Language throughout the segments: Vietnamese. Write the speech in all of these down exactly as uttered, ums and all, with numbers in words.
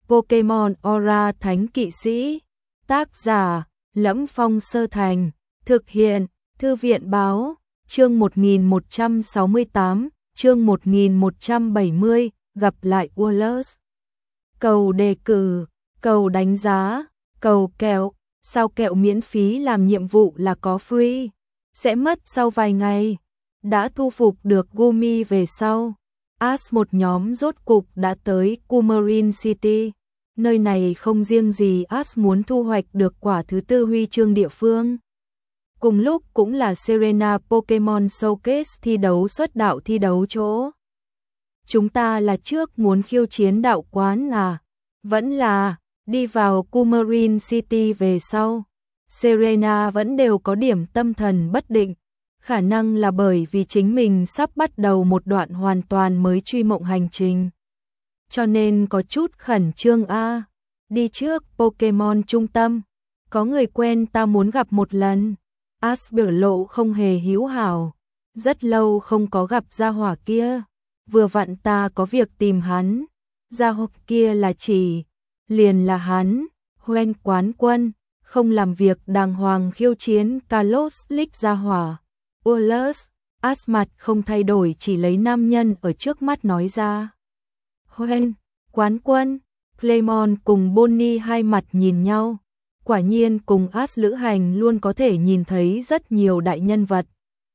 Pokemon Aura Thánh Kỵ Sĩ. Tác giả: Lẫm Phong Sơ Thành. Thực hiện: Thư viện báo. Chương một nghìn một trăm sáu mươi tám, chương một nghìn một trăm bảy mươi, gặp lại Wallace. Cầu đề cử, cầu đánh giá, cầu kẹo. Sao kẹo miễn phí làm nhiệm vụ là có free, sẽ mất sau vài ngày. Đã thu phục được Gumi về sau, Ash một nhóm rốt cục đã tới Coumarin City. Nơi này không riêng gì Ash muốn thu hoạch được quả thứ tư huy chương địa phương. Cùng lúc cũng là Serena Pokemon Showcase thi đấu xuất đạo thi đấu chỗ. Chúng ta là trước muốn khiêu chiến đạo quán à? Vẫn là, đi vào Coumarin City về sau. Serena vẫn đều có điểm tâm thần bất định. Khả năng là bởi vì chính mình sắp bắt đầu một đoạn hoàn toàn mới truy mộng hành trình. Cho nên có chút khẩn trương a. À. Đi trước Pokemon trung tâm. Có người quen ta muốn gặp một lần. Ash biểu lộ không hề hữu hảo. Rất lâu không có gặp gia hỏa kia. Vừa vặn ta có việc tìm hắn. Gia hỏa kia là chỉ. Liền là hắn. Hoen quán quân. Không làm việc đàng hoàng khiêu chiến Kalos League gia hỏa. Wallace. Ash mặt không thay đổi chỉ lấy nam nhân ở trước mắt nói ra. Hoen, quán quân. Clemon cùng Bonnie hai mặt nhìn nhau. Quả nhiên cùng Ash lữ hành luôn có thể nhìn thấy rất nhiều đại nhân vật.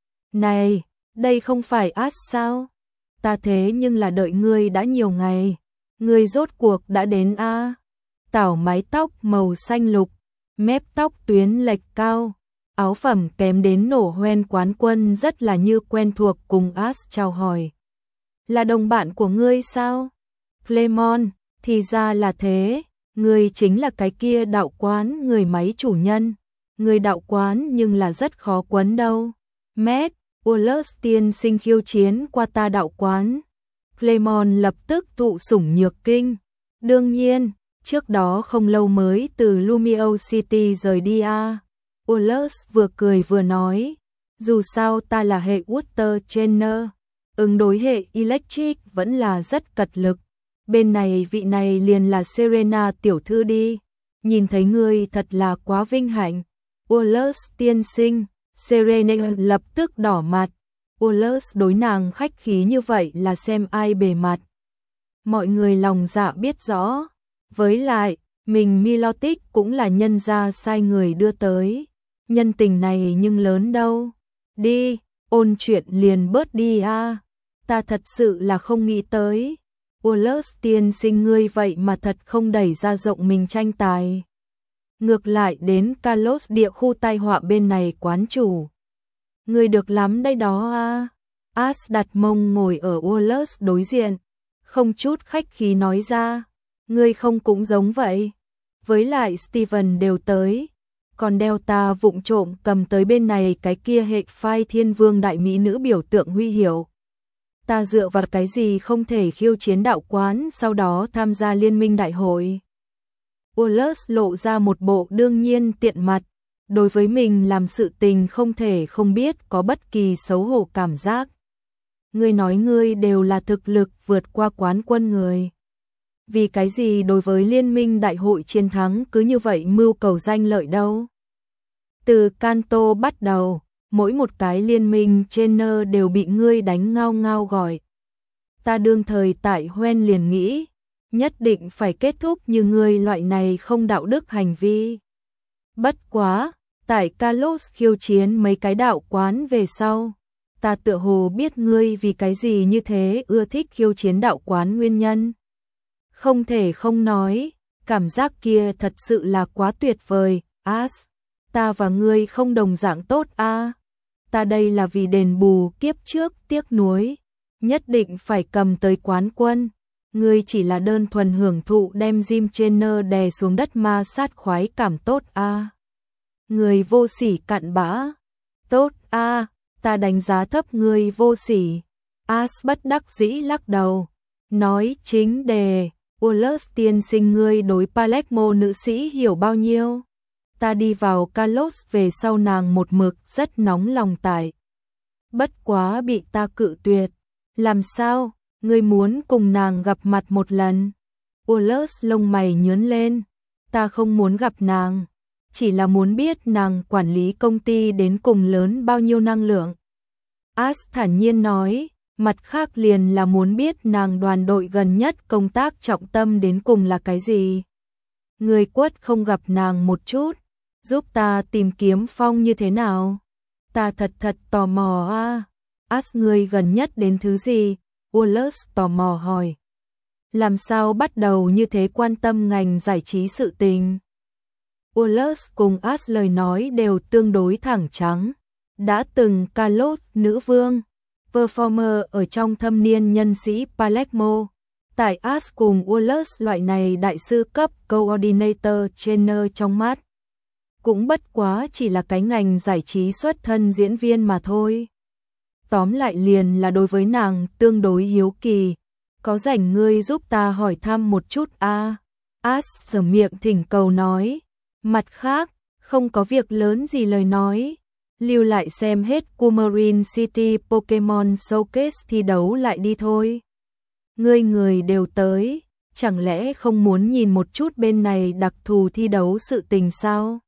Này, đây không phải Ash sao? Ta thế nhưng là đợi ngươi đã nhiều ngày. Ngươi rốt cuộc đã đến a. À? Tảo mái tóc màu xanh lục, mép tóc tuyến lệch cao, áo phẩm kém đến nổ. Hoen quán quân rất là như quen thuộc cùng Ash chào hỏi. Là đồng bạn của ngươi sao? Clemon, thì ra là thế, ngươi chính là cái kia đạo quán người máy chủ nhân. Người đạo quán nhưng là rất khó quấn đâu. Matt, Wallace tiên sinh khiêu chiến qua ta đạo quán. Clemon lập tức thụ sủng nhược kinh. Đương nhiên, trước đó không lâu mới từ Lumio City rời đi a. À. Wallace vừa cười vừa nói, dù sao ta là hệ Water Trainer, ứng đối hệ Electric vẫn là rất cật lực. Bên này vị này liền là Serena tiểu thư đi. Nhìn thấy ngươi thật là quá vinh hạnh. Wallace tiên sinh. Serena lập tức đỏ mặt. Wallace đối nàng khách khí như vậy là xem ai bề mặt. Mọi người lòng dạ biết rõ. Với lại, mình Milotic cũng là nhân gia sai người đưa tới. Nhân tình này nhưng lớn đâu. Đi, ôn chuyện liền bớt đi a. À. Ta thật sự là không nghĩ tới. Wallace tiên sinh ngươi vậy mà thật không đẩy ra rộng mình tranh tài. Ngược lại đến Kalos địa khu tai họa bên này quán chủ. Ngươi được lắm đây đó a. À. Ash đặt mông ngồi ở Wallace đối diện. Không chút khách khí nói ra. Ngươi không cũng giống vậy. Với lại Steven đều tới. Còn Delta vụng trộm cầm tới bên này cái kia hệ phai thiên vương đại mỹ nữ biểu tượng huy hiệu. Ta dựa vào cái gì không thể khiêu chiến đạo quán sau đó tham gia liên minh đại hội. Wallace lộ ra một bộ đương nhiên tiện mặt. Đối với mình làm sự tình không thể không biết có bất kỳ xấu hổ cảm giác. Ngươi nói ngươi đều là thực lực vượt qua quán quân người. Vì cái gì đối với liên minh đại hội chiến thắng cứ như vậy mưu cầu danh lợi đâu. Từ Kanto bắt đầu, mỗi một cái liên minh trainer đều bị ngươi đánh ngao ngao gọi. Ta đương thời tại Hoen liền nghĩ, nhất định phải kết thúc như ngươi loại này không đạo đức hành vi. Bất quá, tại Kalos khiêu chiến mấy cái đạo quán về sau, ta tựa hồ biết ngươi vì cái gì như thế ưa thích khiêu chiến đạo quán nguyên nhân. Không thể không nói, cảm giác kia thật sự là quá tuyệt vời, Ash. Ta và ngươi không đồng dạng tốt a. À. Ta đây là vì đền bù kiếp trước tiếc nuối, nhất định phải cầm tới quán quân. Ngươi chỉ là đơn thuần hưởng thụ đem gym trainer đè xuống đất ma sát khoái cảm tốt a. À. Ngươi vô sỉ cặn bã. Tốt a, à, ta đánh giá thấp ngươi vô sỉ. Ash bất đắc dĩ lắc đầu, nói chính đề. Wallace tiên sinh ngươi đối Palermo nữ sĩ hiểu bao nhiêu? Ta đi vào Kalos về sau nàng một mực rất nóng lòng tại. Bất quá bị ta cự tuyệt. Làm sao? Ngươi muốn cùng nàng gặp mặt một lần? Wallace lông mày nhướng lên. Ta không muốn gặp nàng, chỉ là muốn biết nàng quản lý công ty đến cùng lớn bao nhiêu năng lượng. Ash thản nhiên nói, mặt khác liền là muốn biết nàng đoàn đội gần nhất công tác trọng tâm đến cùng là cái gì. Người quất không gặp nàng một chút, giúp ta tìm kiếm Phong như thế nào? Ta thật thật tò mò a. Ash, người gần nhất đến thứ gì? Wallace tò mò hỏi. Làm sao bắt đầu như thế quan tâm ngành giải trí sự tình? Wallace cùng Ash lời nói đều tương đối thẳng trắng. Đã từng Carlos nữ vương, performer ở trong thâm niên nhân sĩ Palermo. Tại Ash cùng Wallace loại này đại sư cấp coordinator trainer trong mắt. Cũng bất quá chỉ là cái ngành giải trí xuất thân diễn viên mà thôi. Tóm lại liền là đối với nàng tương đối hiếu kỳ. Có rảnh ngươi giúp ta hỏi thăm một chút a? À? Ash sờ miệng thỉnh cầu nói. Mặt khác, không có việc lớn gì lời nói. Lưu lại xem hết Coumarin City Pokemon Showcase thi đấu lại đi thôi. Ngươi người đều tới, chẳng lẽ không muốn nhìn một chút bên này đặc thù thi đấu sự tình sao?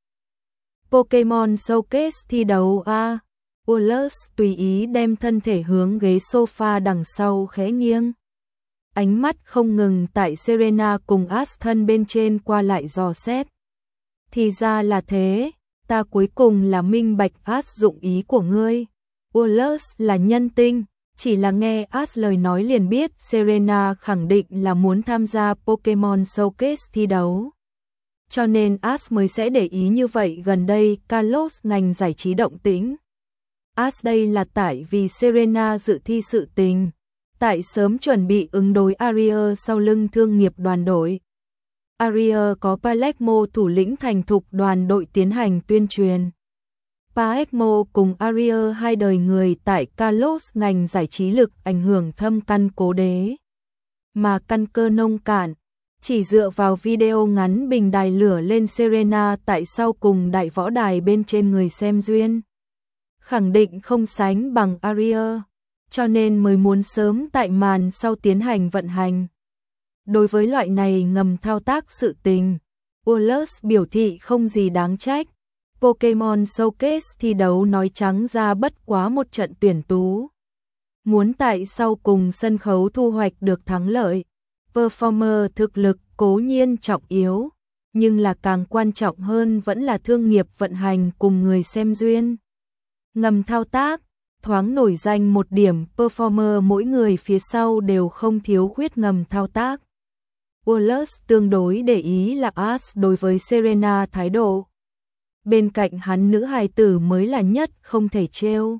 Pokemon Showcase thi đấu a? À? Wallace tùy ý đem thân thể hướng ghế sofa đằng sau khẽ nghiêng. Ánh mắt không ngừng tại Serena cùng Ash thân bên trên qua lại dò xét. Thì ra là thế, ta cuối cùng là minh bạch Ash dụng ý của ngươi. Wallace là nhân tinh, chỉ là nghe Ash lời nói liền biết Serena khẳng định là muốn tham gia Pokemon Showcase thi đấu. Cho nên Ash mới sẽ để ý như vậy gần đây Carlos ngành giải trí động tĩnh. Ash đây là tại vì Serena dự thi sự tình, tại sớm chuẩn bị ứng đối Ariel sau lưng thương nghiệp đoàn đội. Ariel có Palermo thủ lĩnh thành thục đoàn đội tiến hành tuyên truyền. Palermo cùng Ariel hai đời người tại Carlos ngành giải trí lực ảnh hưởng thâm căn cố đế. Mà căn cơ nông cạn, chỉ dựa vào video ngắn bình đài lửa lên Serena tại sau cùng đại võ đài bên trên người xem duyên. Khẳng định không sánh bằng Ariel, cho nên mới muốn sớm tại màn sau tiến hành vận hành. Đối với loại này ngầm thao tác sự tình, Wallace biểu thị không gì đáng trách. Pokemon Showcase thi đấu nói trắng ra bất quá một trận tuyển tú. Muốn tại sau cùng sân khấu thu hoạch được thắng lợi, performer thực lực cố nhiên trọng yếu, nhưng là càng quan trọng hơn vẫn là thương nghiệp vận hành cùng người xem duyên. Ngầm thao tác, thoáng nổi danh một điểm, performer mỗi người phía sau đều không thiếu khuyết ngầm thao tác. Wallace tương đối để ý là Ash đối với Serena thái độ. Bên cạnh hắn nữ hài tử mới là nhất không thể trêu.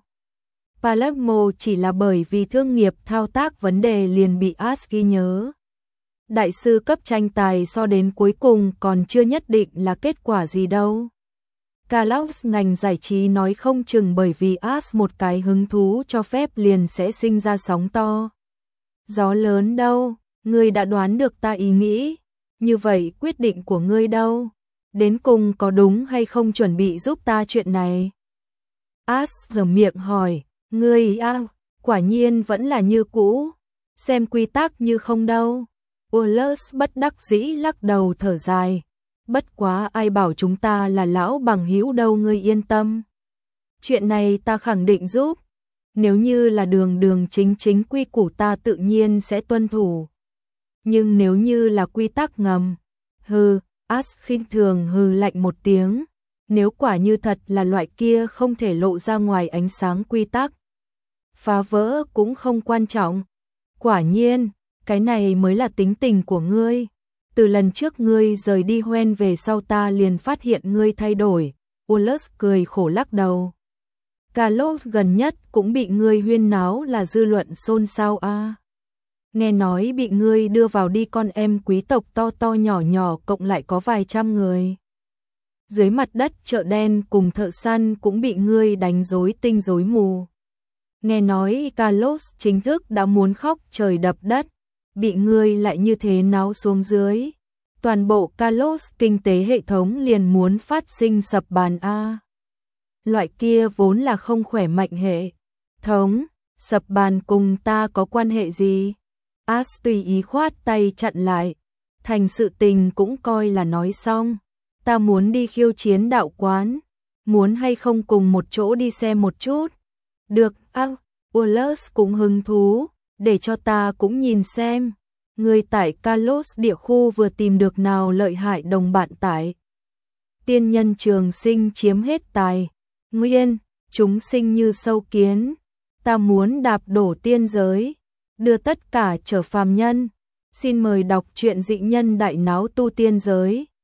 Palermo chỉ là bởi vì thương nghiệp thao tác vấn đề liền bị Ash ghi nhớ. Đại sư cấp tranh tài so đến cuối cùng còn chưa nhất định là kết quả gì đâu. Carlos ngành giải trí nói không chừng bởi vì Ash một cái hứng thú cho phép liền sẽ sinh ra sóng to. Gió lớn đâu, ngươi đã đoán được ta ý nghĩ, như vậy quyết định của ngươi đâu? Đến cùng có đúng hay không chuẩn bị giúp ta chuyện này? Ash giở miệng hỏi, ngươi à, quả nhiên vẫn là như cũ, xem quy tắc như không đâu. Wallace bất đắc dĩ lắc đầu thở dài. Bất quá ai bảo chúng ta là lão bằng hữu đâu, ngươi yên tâm. Chuyện này ta khẳng định giúp. Nếu như là đường đường chính chính quy củ ta tự nhiên sẽ tuân thủ. Nhưng nếu như là quy tắc ngầm, hừ, Ash khinh thường hừ lạnh một tiếng. Nếu quả như thật là loại kia không thể lộ ra ngoài ánh sáng quy tắc, phá vỡ cũng không quan trọng. Quả nhiên, cái này mới là tính tình của ngươi. Từ lần trước ngươi rời đi Hoenn về sau ta liền phát hiện ngươi thay đổi. Wallace cười khổ lắc đầu. Carlos gần nhất cũng bị ngươi huyên náo là dư luận xôn xao a. À. Nghe nói bị ngươi đưa vào đi con em quý tộc to to nhỏ nhỏ cộng lại có vài trăm người. Dưới mặt đất chợ đen cùng thợ săn cũng bị ngươi đánh rối tinh rối mù. Nghe nói Carlos chính thức đã muốn khóc trời đập đất. Bị ngươi lại như thế náo xuống dưới. Toàn bộ Carlos kinh tế hệ thống liền muốn phát sinh sập bàn a. Loại kia vốn là không khỏe mạnh hệ thống, sập bàn cùng ta có quan hệ gì? Ash tùy ý khoát tay chặn lại. thành sự tình cũng coi là nói xong. Ta muốn đi khiêu chiến đạo quán, muốn hay không cùng một chỗ đi xem một chút? Được, ác, Wallace cũng hứng thú, để cho ta cũng nhìn xem. Người tại Kalos địa khu vừa tìm được nào lợi hại đồng bạn tại. Tiên nhân trường sinh chiếm hết tài nguyên, chúng sinh như sâu kiến. Ta muốn đạp đổ tiên giới, đưa tất cả trở phàm nhân. Xin mời đọc truyện Dị Nhân Đại Náo Tu Tiên Giới.